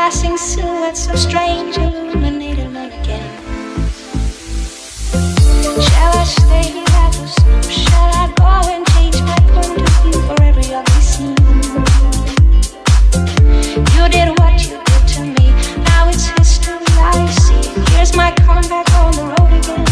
passing silhouettes of strange illuminated men again. Shall I stay at the snow? Shall I go and change my point of view for every ugly scene? You did what you did to me, now it's history I see. Here's my comeback on the road again.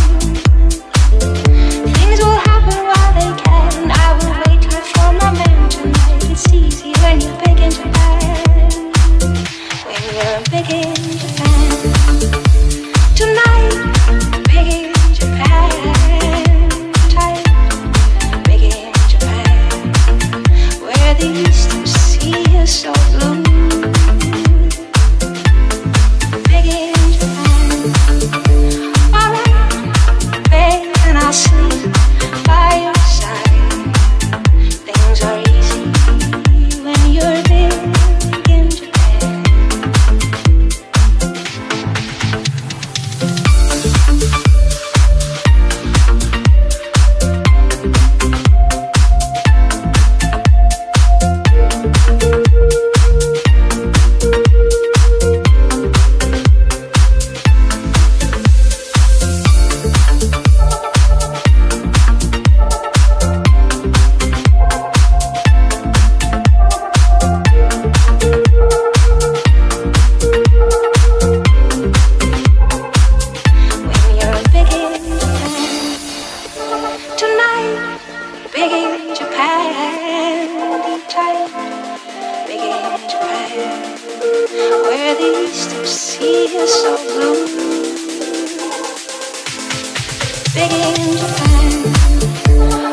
Things will happen while they can. I will wait here for my man tonight. It's easy when you begin to plan. When you're big in Japan tonight, big in Japan, tight, big in Japan, where the eastern sea is so blue. Big in Japan, alright, babe, and I'll sleep by your side. Things are easy when you're big in Japan. Big in Japan.